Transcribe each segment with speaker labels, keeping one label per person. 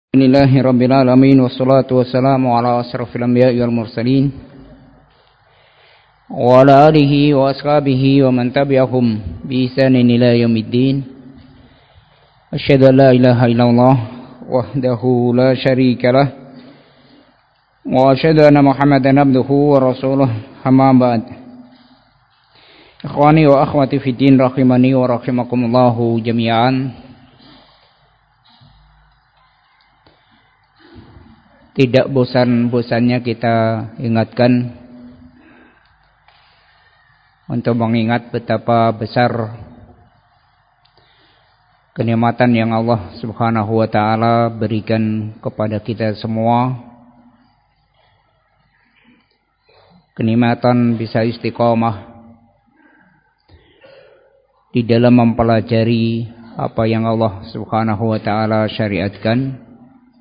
Speaker 1: Alhamdulillahirabbil alamin wassalatu wassalamu ala asrofil anbiya'i wal mursalin wa ala alihi wa ashabihi wa man tabi'ahum bi ihsanin ila yaumiddin. Asyhadu an la ilaha illallah wahdahu la syarika lah wa asyhadu anna Muhammadan abduhu wa rasuluh. Amma ba'd. Ikhwani wa akhwati fid din rahimani wa rahimakumullahu jami'an. Tidak bosan-bosannya kita ingatkan untuk mengingat betapa besar kenikmatan yang Allah Subhanahu wa taala berikan kepada kita semua. Kenikmatan bisa istiqomah di dalam mempelajari apa yang Allah Subhanahu wa taala syariatkan.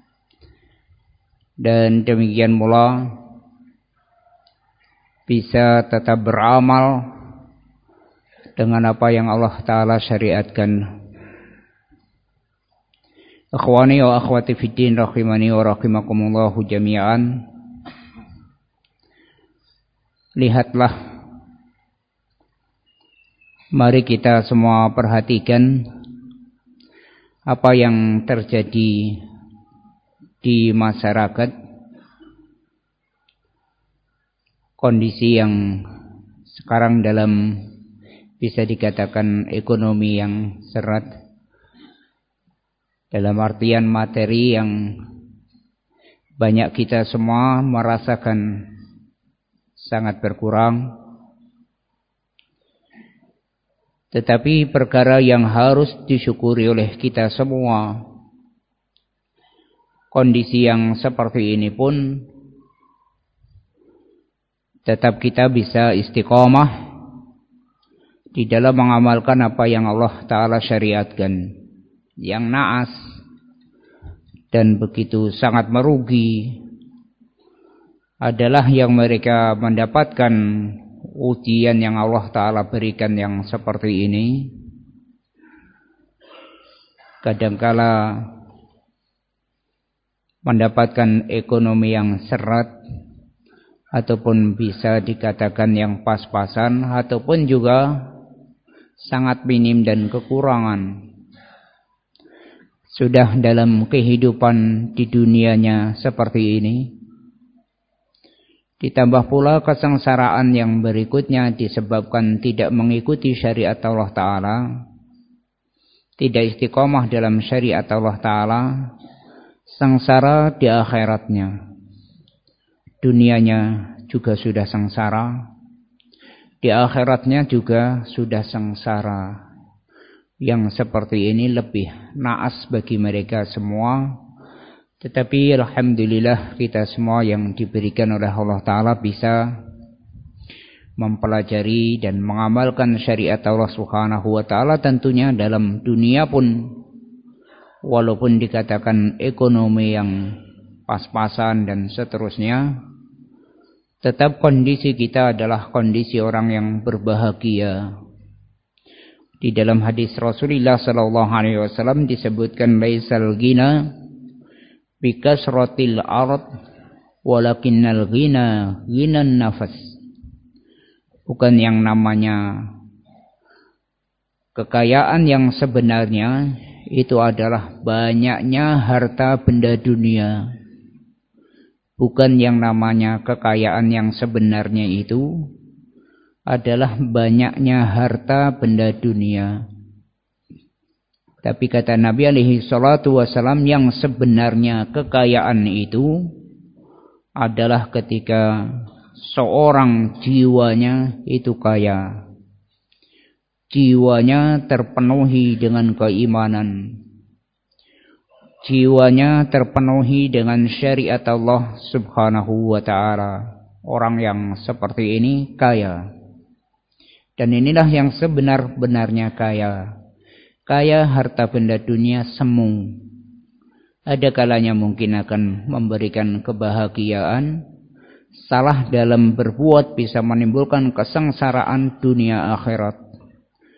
Speaker 1: Dan demikian pula bisa tetap beramal dengan apa yang Allah Ta'ala syariatkan. Akhwani wa akhwati fiddin rahimani wa rahimakumullahu jami'an. Lihatlah, mari kita semua perhatikan apa yang terjadi di masyarakat, kondisi yang sekarang dalam bisa dikatakan ekonomi yang seret, dalam artian materi yang banyak kita semua merasakan sangat berkurang. Tetapi perkara yang harus disyukuri oleh kita semua, kondisi yang seperti ini pun tetap kita bisa istiqomah di dalam mengamalkan apa yang Allah Ta'ala syariatkan. Yang naas dan begitu sangat merugi adalah yang mereka mendapatkan ujian yang Allah Ta'ala berikan yang seperti ini. Kadangkala mendapatkan ekonomi yang seret, ataupun bisa dikatakan yang pas-pasan, ataupun juga sangat minim dan kekurangan. Sudah dalam kehidupan di dunianya seperti ini, ditambah pula kesengsaraan yang berikutnya disebabkan tidak mengikuti syariat Allah Ta'ala, tidak istiqomah dalam syariat Allah Ta'ala. Sengsara di akhiratnya, dunianya juga sudah sengsara, di akhiratnya juga sudah sengsara. Yang seperti ini lebih naas bagi mereka semua. Tetapi alhamdulillah kita semua yang diberikan oleh Allah Ta'ala bisa mempelajari dan mengamalkan syariat Allah Subhanahu wa Ta'ala, tentunya dalam dunia pun. Walaupun dikatakan ekonomi yang pas-pasan dan seterusnya, tetap kondisi kita adalah kondisi orang yang berbahagia. Di dalam hadis Rasulullah sallallahu alaihi wasallam disebutkan, laisal ghina bikasratil ard walakinnal ghina ghinan nafas. Bukan yang namanya kekayaan yang sebenarnya itu adalah banyaknya harta benda dunia. Bukan yang namanya kekayaan yang sebenarnya itu adalah banyaknya harta benda dunia. Tapi kata Nabi alaihi salatu wasalam, yang sebenarnya kekayaan itu adalah ketika seorang jiwanya itu kaya. Jiwanya terpenuhi dengan keimanan, jiwanya terpenuhi dengan syariat Allah Subhanahu wa Ta'ala. Orang yang seperti ini kaya. Dan inilah yang sebenar-benarnya kaya. Kaya harta benda dunia semu. Ada kalanya mungkin akan memberikan kebahagiaan, salah dalam berbuat bisa menimbulkan kesengsaraan dunia akhirat.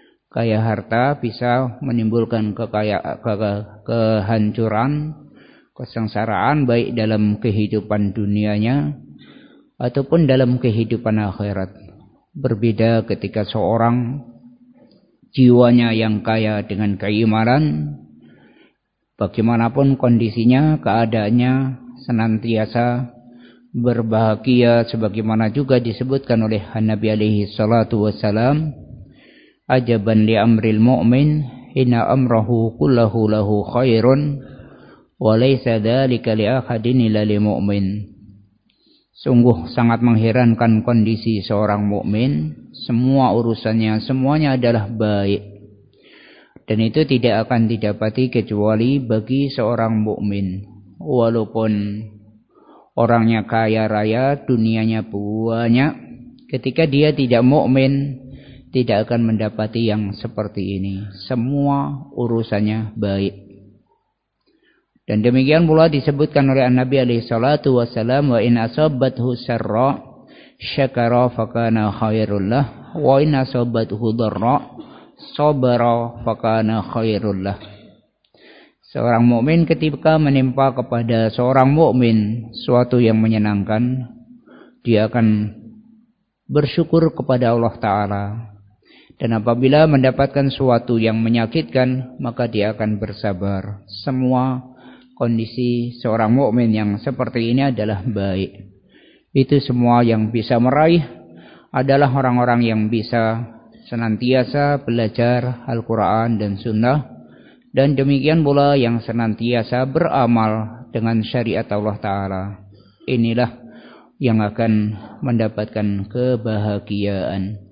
Speaker 1: Kaya harta bisa menimbulkan kehancuran, kesengsaraan baik dalam kehidupan dunianya ataupun dalam kehidupan akhirat. Berbeda ketika seorang jiwanya yang kaya dengan keimanan, bagaimanapun kondisinya, keadaannya senantiasa berbahagia, sebagaimana juga disebutkan oleh Nabi alaihi salatu wassalam, ajaban li amril mu'min inna amrahu kullahu lahu khairun wa laysa dzalika li ahadin illa lil mu'min. Sungguh sangat mengherankan kondisi seorang mukmin, semua urusannya semuanya adalah baik. Dan itu tidak akan didapati kecuali bagi seorang mukmin. Walaupun orangnya kaya raya, dunianya banyak, ketika dia tidak mukmin, tidak akan mendapati yang seperti ini. Semua urusannya baik. Dan demikian pula disebutkan oleh Nabi alaihi salatu wasallam, wa in asabathu sarra syakara fakana khairul lah, wa in asabathu dharra sabara fakana khairul lah. Seorang mukmin ketika menimpa kepada seorang mukmin suatu yang menyenangkan, dia akan bersyukur kepada Allah Ta'ala. Dan apabila mendapatkan suatu yang menyakitkan, maka dia akan bersabar. Semua kondisi seorang mukmin yang seperti ini adalah baik. Itu semua yang bisa meraih adalah orang-orang yang bisa senantiasa belajar Al-Quran dan Sunnah, dan demikian pula yang senantiasa beramal dengan syariat Allah Ta'ala. Inilah yang akan mendapatkan kebahagiaan.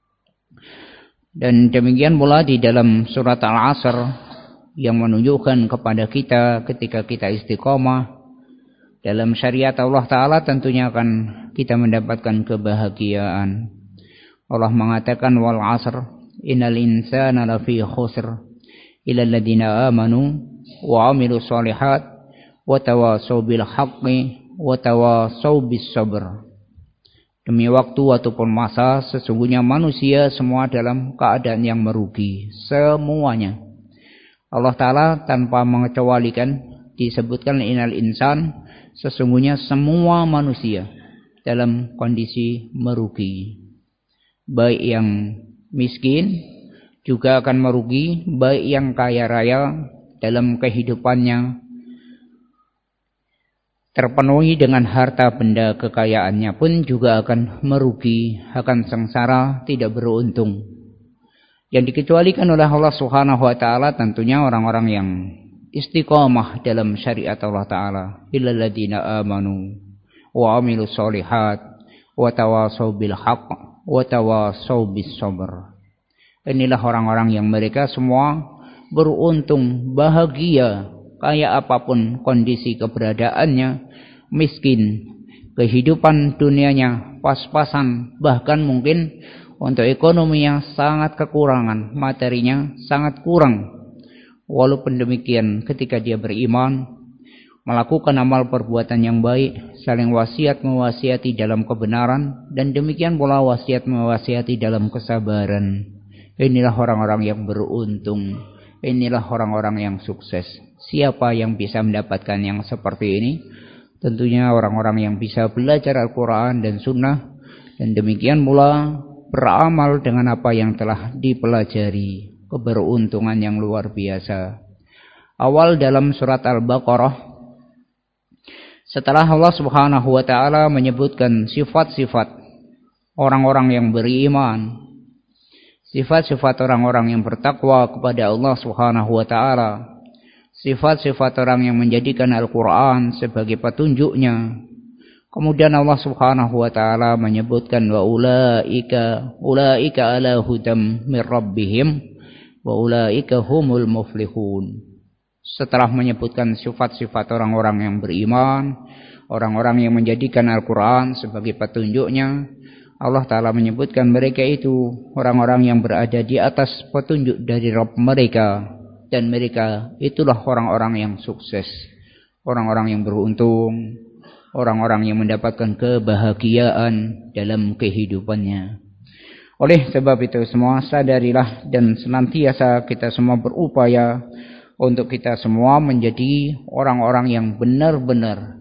Speaker 1: Dan demikian pula di dalam surat Al-Asr yang menunjukkan kepada kita ketika kita istiqomah dalam syariat Allah Ta'ala, tentunya akan kita mendapatkan kebahagiaan. Allah mengatakan, wal asr innal insana lafi khusr illa alladziina amanu wa 'amilus shalihat wa tawassaw bil haqqi wa tawassaw bis sabr. Demi waktu ataupun masa, sesungguhnya manusia semua dalam keadaan yang merugi, semuanya. Allah Ta'ala tanpa mengecualikan disebutkan innal insan, sesungguhnya semua manusia dalam kondisi merugi. Baik yang miskin juga akan merugi, baik yang kaya raya dalam kehidupannya terpenuhi dengan harta benda kekayaannya pun juga akan merugi, akan sengsara, tidak beruntung. Yang dikecualikan oleh Allah Subhanahu wa Ta'ala tentunya orang-orang yang istiqamah dalam syariat Allah Ta'ala. Illal ladzina amanu wa 'amilus shalihat wa tawassaw bil haqq wa tawassaw bis sabr. Inilah orang-orang yang mereka semua beruntung, bahagia, kaya apapun kondisi keberadaannya, miskin, kehidupan dunianya pas-pasan, bahkan mungkin untuk ekonominya sangat kekurangan, materinya sangat kurang. Walaupun demikian, ketika dia beriman, melakukan amal perbuatan yang baik, saling wasiat mewasiati dalam kebenaran, dan demikian pula wasiat mewasiati dalam kesabaran. Inilah orang-orang yang beruntung. Inilah orang-orang yang sukses. Siapa yang bisa mendapatkan yang seperti ini? Tentunya orang-orang yang bisa belajar Al-Quran dan Sunnah, dan demikian pula beramal dengan apa yang telah dipelajari. Keberuntungan yang luar biasa. Awal dalam surat Al-Baqarah, setelah Allah Subhanahu wa Ta'ala menyebutkan sifat-sifat orang-orang yang beriman, sifat-sifat orang-orang yang bertakwa kepada Allah Subhanahu wa Ta'ala, sifat-sifat orang yang menjadikan Al-Quran sebagai petunjuknya, kemudian Allah Subhanahu wa Ta'ala menyebutkan wa ulaika ala hudam mir rabbihim wa ulaika humul muflihun. Setelah menyebutkan sifat-sifat orang-orang yang beriman, orang-orang yang menjadikan Al-Quran sebagai petunjuknya, Allah Ta'ala menyebutkan mereka itu orang-orang yang berada di atas petunjuk dari Rabb mereka, dan mereka itulah orang-orang yang sukses, orang-orang yang beruntung, orang-orang yang mendapatkan kebahagiaan dalam kehidupannya. Oleh sebab itu semua, sadarilah dan senantiasa kita semua berupaya untuk kita semua menjadi orang-orang yang benar-benar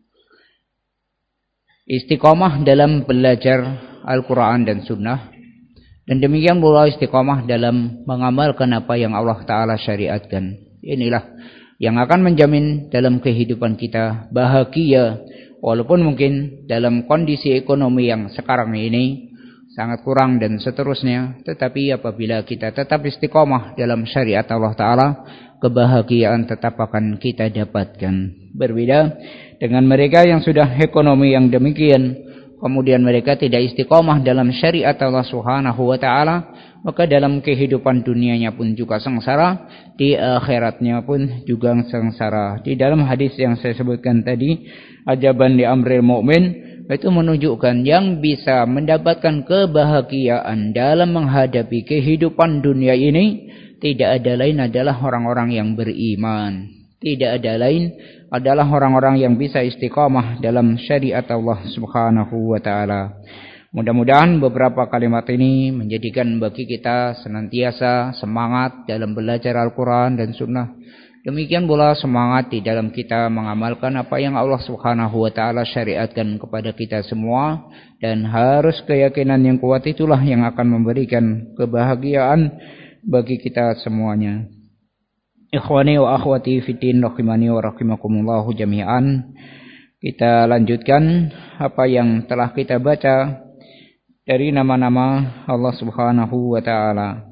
Speaker 1: istiqomah dalam belajar Al-Quran dan Sunnah, dan demikian pula istiqomah dalam mengamalkan apa yang Allah Ta'ala syariatkan. Inilah yang akan menjamin dalam kehidupan kita bahagia, walaupun mungkin dalam kondisi ekonomi yang sekarang ini sangat kurang dan seterusnya, tetapi apabila kita tetap istiqomah dalam syariat Allah Ta'ala, kebahagiaan tetap akan kita dapatkan. Berbeda dengan mereka yang sudah ekonomi yang demikian, kemudian mereka tidak istiqomah dalam syariat Allah Subhanahu wa Ta'ala, maka dalam kehidupan dunianya pun juga sengsara, di akhiratnya pun juga sengsara. Di dalam hadis yang saya sebutkan tadi, ajaban li amril mu'min, itu menunjukkan yang bisa mendapatkan kebahagiaan dalam menghadapi kehidupan dunia ini tidak ada lain adalah orang-orang yang beriman. Tidak ada lain adalah orang-orang yang bisa istiqamah dalam syariat Allah Subhanahu wa Ta'ala. Mudah-mudahan beberapa kalimat ini menjadikan bagi kita senantiasa semangat dalam belajar Al-Quran dan Sunnah. Demikian pula semangat di dalam kita mengamalkan apa yang Allah Subhanahu wa Ta'ala syariatkan kepada kita semua. Dan harus keyakinan yang kuat itulah yang akan memberikan kebahagiaan bagi kita semuanya. Ikhwani wa akhwati fiddin rahimani wa rahimakumullahu jami'an. Kita lanjutkan apa yang telah kita baca dari nama-nama Allah Subhanahu wa Ta'ala.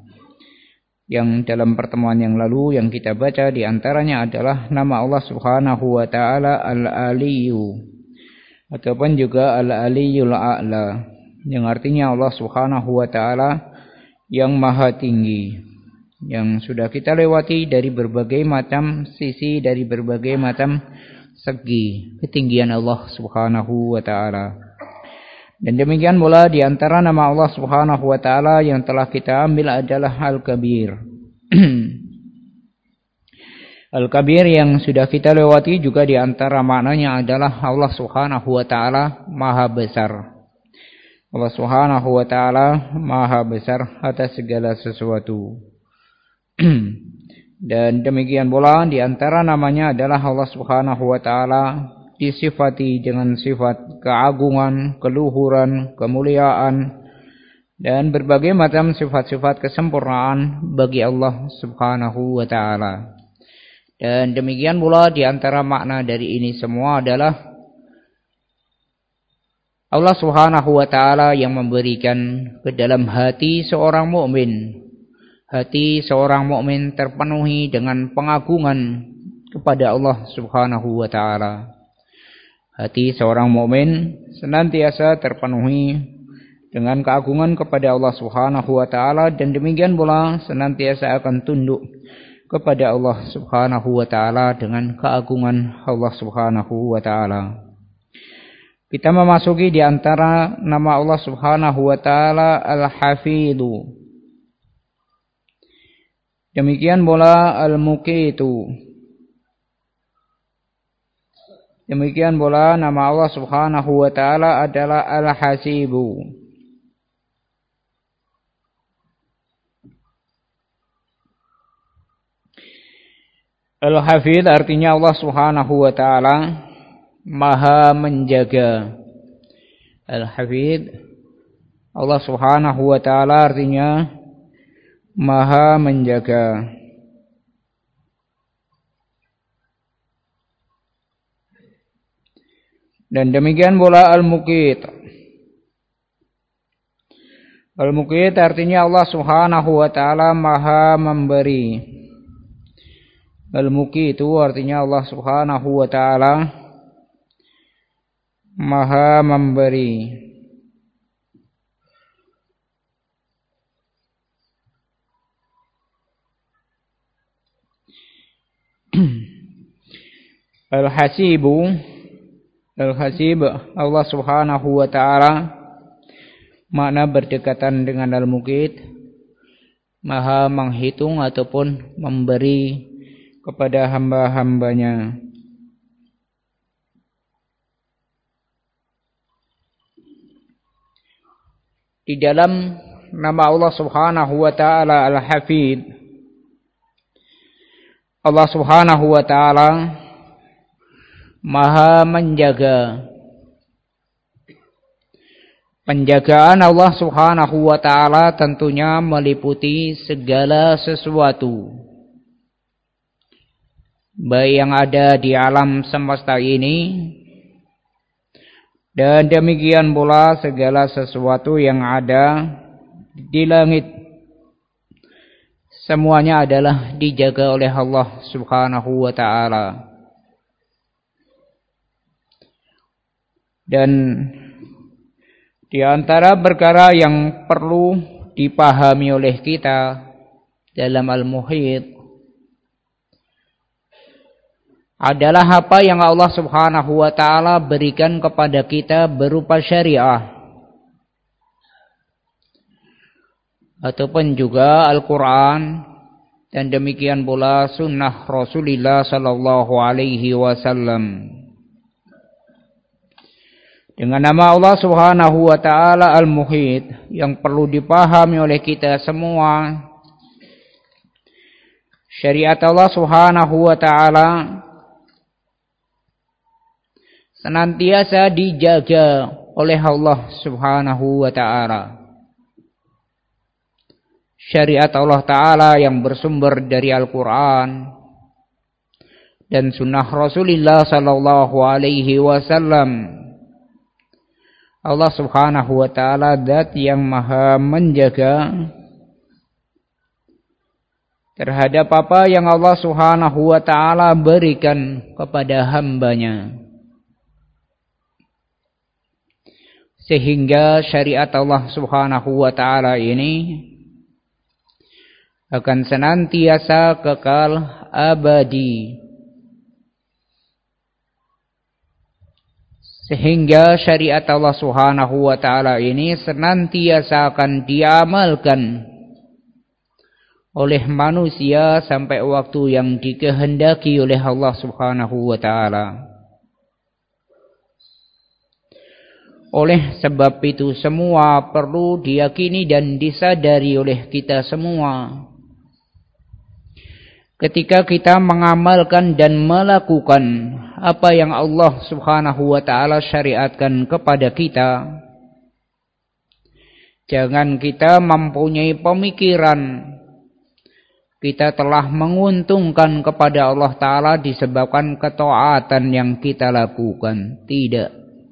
Speaker 1: Yang dalam pertemuan yang lalu yang kita baca di antaranya adalah nama Allah Subhanahu wa Ta'ala Al-Aliyyu, ataupun juga Al-Aliyyul A'la, yang artinya Allah Subhanahu wa Ta'ala yang maha tinggi, yang sudah kita lewati dari berbagai macam sisi, dari berbagai macam segi ketinggian Allah Subhanahu wa Ta'ala. Dan demikian pula di antara nama Allah Subhanahu wa Ta'ala yang telah kita ambil adalah Al-Kabir. Al-Kabir yang sudah kita lewati juga di antara maknanya adalah Allah Subhanahu wa Ta'ala maha besar. Allah Subhanahu wa Ta'ala maha besar atas segala sesuatu. Dan demikian pula di antara namanya adalah Allah Subhanahu wa Ta'ala disifati dengan sifat keagungan, keluhuran, kemuliaan, dan berbagai macam sifat-sifat kesempurnaan bagi Allah Subhanahu wa Ta'ala. Dan demikian pula di antara makna dari ini semua adalah Allah Subhanahu wa Ta'ala yang memberikan ke dalam hati seorang mukmin. Hati seorang mukmin terpenuhi dengan pengagungan kepada Allah Subhanahu wa Ta'ala. Hati seorang mukmin senantiasa terpenuhi dengan keagungan kepada Allah Subhanahu wa Ta'ala, dan demikian pula senantiasa akan tunduk kepada Allah Subhanahu wa Ta'ala dengan keagungan Allah Subhanahu wa Ta'ala. Kita memasuki di antara nama Allah Subhanahu wa Ta'ala Al-Hafidhu. Demikian pula Al-Muqitu. Demikian pula nama Allah Subhanahu wa Ta'ala adalah Al-Hasibu. Al-Hafidh artinya Allah Subhanahu wa Ta'ala maha menjaga. Al-Hafidh Allah Subhanahu wa Ta'ala artinya maha menjaga. Dan demikian pula Al-Muqit. Al-Muqit artinya Allah Subhanahu wa Ta'ala maha memberi. Al-Muqit itu artinya Allah Subhanahu wa Ta'ala maha memberi. Al-Hasibu, Al-Hasib Allah Subhanahu wa Ta'ala makna berdekatan dengan Al-Muqit, maha menghitung ataupun memberi kepada hamba-hambanya. Di dalam nama Allah Subhanahu wa Ta'ala Al-Hafidh Allah Subhanahu wa ta'ala Maha menjaga. Penjagaan Allah Subhanahu wa ta'ala tentunya meliputi segala sesuatu, baik yang ada di alam semesta ini, dan demikian pula segala sesuatu yang ada di langit. Semuanya adalah dijaga oleh Allah Subhanahu wa ta'ala. Dan di antara perkara yang perlu dipahami oleh kita dalam Al-Muhit adalah apa yang Allah Subhanahu wa ta'ala berikan kepada kita berupa syariah ataupun juga Al-Quran, dan demikian pula sunnah Rasulullah sallallahu alaihi wasallam. Dengan nama Allah Subhanahu wa ta'ala Al-Muhit, yang perlu dipahami oleh kita semua, syariat Allah Subhanahu wa ta'ala senantiasa dijaga oleh Allah Subhanahu wa ta'ala. Syariat Allah Ta'ala yang bersumber dari Al-Quran dan sunnah Rasulullah sallallahu alaihi wasallam. Allah Subhanahu wa ta'ala zat yang maha menjaga terhadap apa yang Allah Subhanahu wa ta'ala berikan kepada hambanya, sehingga syariat Allah Subhanahu wa ta'ala ini akan senantiasa kekal abadi. Sehingga syariat Allah Subhanahu wa ta'ala ini senantiasa akan diamalkan oleh manusia sampai waktu yang dikehendaki oleh Allah Subhanahu wa ta'ala. Oleh sebab itu semua perlu diyakini dan disadari oleh kita semua. Ketika kita mengamalkan dan melakukan apa yang Allah Subhanahu wa ta'ala syariatkan kepada kita, jangan kita mempunyai pemikiran kita telah menguntungkan kepada Allah Ta'ala disebabkan ketaatan yang kita lakukan. Tidak.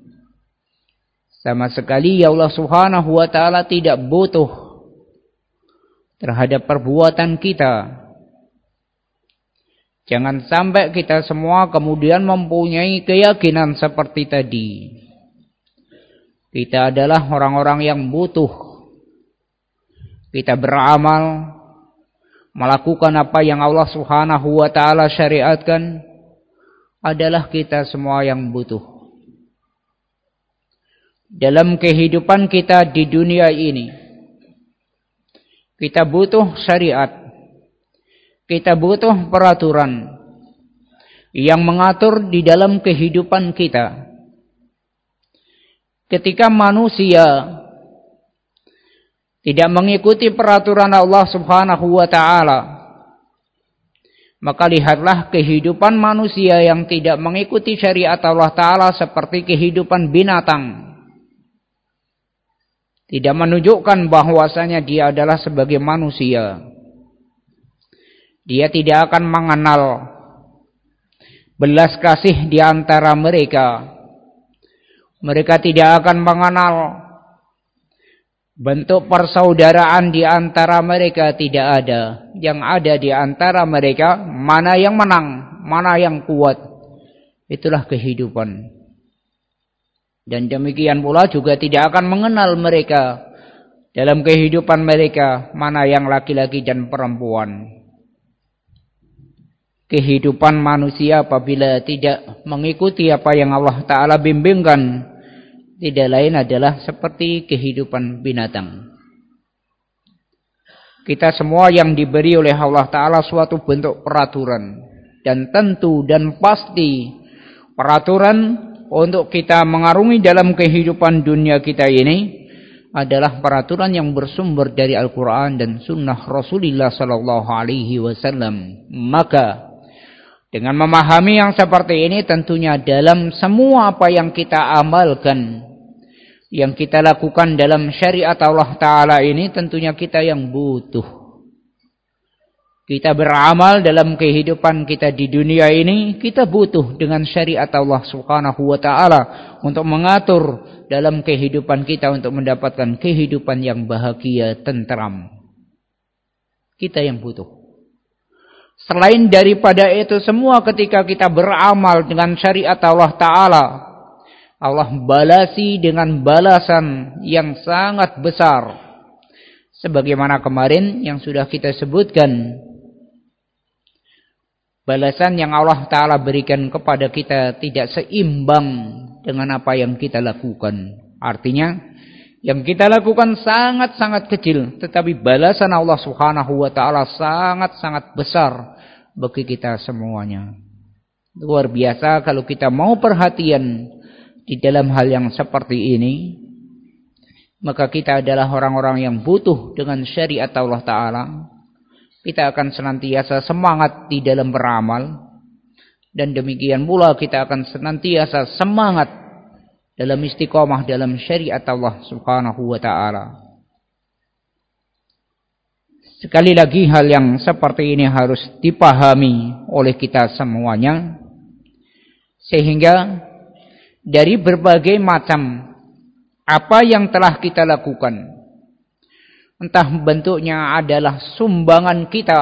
Speaker 1: Sama sekali Allah Subhanahu wa ta'ala tidak butuh terhadap perbuatan kita. Jangan sampai kita semua kemudian mempunyai keyakinan seperti tadi. Kita adalah orang-orang yang butuh. Kita beramal, melakukan apa yang Allah Subhanahu wa ta'ala syariatkan, adalah kita semua yang butuh. Dalam kehidupan kita di dunia ini, kita butuh syariat. Kita butuh peraturan yang mengatur di dalam kehidupan kita. Ketika manusia tidak mengikuti peraturan Allah Subhanahu wa ta'ala, maka lihatlah kehidupan manusia yang tidak mengikuti syariat Allah Ta'ala seperti kehidupan binatang. Tidak menunjukkan bahwasanya dia adalah sebagai manusia. Dia tidak akan mengenal belas kasih di antara mereka. Mereka tidak akan mengenal bentuk persaudaraan di antara mereka. Tidak ada. Yang ada di antara mereka, mana yang menang, mana yang kuat. Itulah kehidupan. Dan demikian pula juga tidak akan mengenal mereka dalam kehidupan mereka, mana yang laki-laki dan perempuan. Kehidupan manusia apabila tidak mengikuti apa yang Allah Ta'ala bimbingkan, tidak lain adalah seperti kehidupan binatang. Kita semua yang diberi oleh Allah Ta'ala suatu bentuk peraturan, dan tentu dan pasti peraturan untuk kita mengarungi dalam kehidupan dunia kita ini adalah peraturan yang bersumber dari Al-Quran dan Sunnah Rasulullah Sallallahu Alaihi Wasallam. Maka Dengan memahami yang seperti ini tentunya dalam semua apa yang kita amalkan, yang kita lakukan dalam syariat Allah Ta'ala ini, tentunya kita yang butuh. Kita beramal dalam kehidupan kita di dunia ini, kita butuh dengan syariat Allah Subhanahu wa Ta'ala untuk mengatur dalam kehidupan kita untuk mendapatkan kehidupan yang bahagia, tentram. Kita yang butuh. Selain daripada itu semua, ketika kita beramal dengan syariat Allah Ta'ala, Allah balasi dengan balasan yang sangat besar. Sebagaimana kemarin yang sudah kita sebutkan, balasan yang Allah Ta'ala berikan kepada kita tidak seimbang dengan apa yang kita lakukan. Artinya, yang kita lakukan sangat-sangat kecil, tetapi balasan Allah Subhanahu wa Ta'ala sangat-sangat besar bagi kita semuanya. Luar biasa kalau kita mau perhatian di dalam hal yang seperti ini, maka kita adalah orang-orang yang butuh dengan syariat Allah Ta'ala. Kita akan senantiasa semangat di dalam beramal, dan demikian pula kita akan senantiasa semangat dalam istiqomah dalam syariat Allah Subhanahu wa Ta'ala. Sekali lagi hal yang seperti ini harus dipahami oleh kita semuanya, sehingga dari berbagai macam apa yang telah kita lakukan, entah bentuknya adalah sumbangan kita,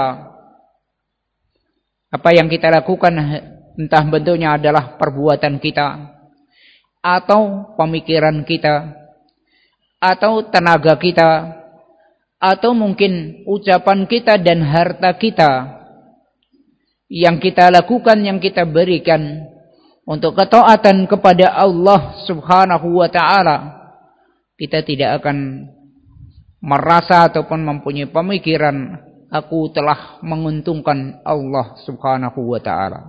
Speaker 1: apa yang kita lakukan entah bentuknya adalah perbuatan kita, atau pemikiran kita, atau tenaga kita, atau mungkin ucapan kita dan harta kita, yang kita lakukan, yang kita berikan untuk ketaatan kepada Allah Subhanahu wa Ta'ala, kita tidak akan merasa ataupun mempunyai pemikiran aku telah menguntungkan Allah Subhanahu wa Ta'ala.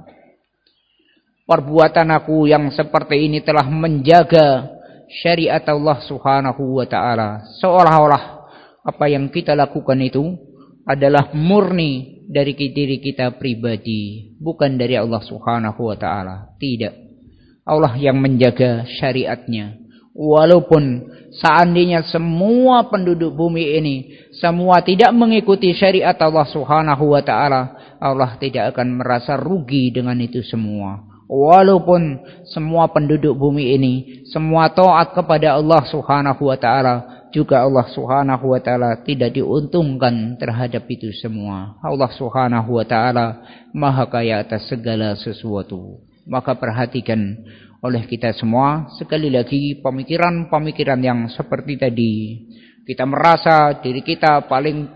Speaker 1: Perbuatan aku yang seperti ini telah menjaga syariat Allah Subhanahu wa Ta'ala. Seolah-olah apa yang kita lakukan itu adalah murni dari diri kita pribadi, bukan dari Allah Subhanahu wa Ta'ala. Tidak. Allah yang menjaga syariatnya. Walaupun seandainya semua penduduk bumi ini semua tidak mengikuti syariat Allah Subhanahu wa Ta'ala, Allah tidak akan merasa rugi dengan itu semua. Walaupun semua penduduk bumi ini semua taat kepada Allah Subhanahu wa Ta'ala, juga Allah Subhanahu wa Ta'ala tidak diuntungkan terhadap itu semua. Allah Subhanahu wa Ta'ala Maha Kaya atas segala sesuatu. Maka perhatikan oleh kita semua sekali lagi pemikiran-pemikiran yang seperti tadi. Kita merasa diri kita paling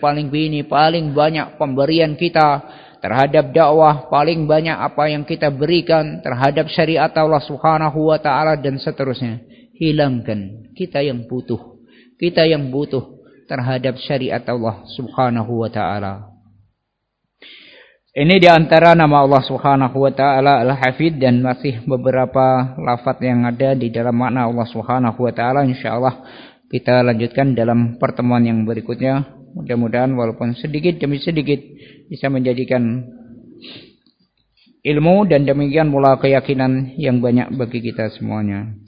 Speaker 1: banyak pemberian kita terhadap dakwah, paling banyak apa yang kita berikan terhadap syariat Allah Subhanahu wa Ta'ala dan seterusnya. Hilangkan kita yang butuh terhadap syariat Allah Subhanahu wa Ta'ala. Ini di antara nama Allah Subhanahu wa Ta'ala Al-Hafidh, dan masih beberapa lafaz yang ada di dalam makna Allah Subhanahu wa Ta'ala. Insyaallah kita lanjutkan dalam pertemuan yang berikutnya. Mudah-mudahan walaupun sedikit demi sedikit bisa menjadikan ilmu dan demikian pula keyakinan yang banyak bagi kita semuanya.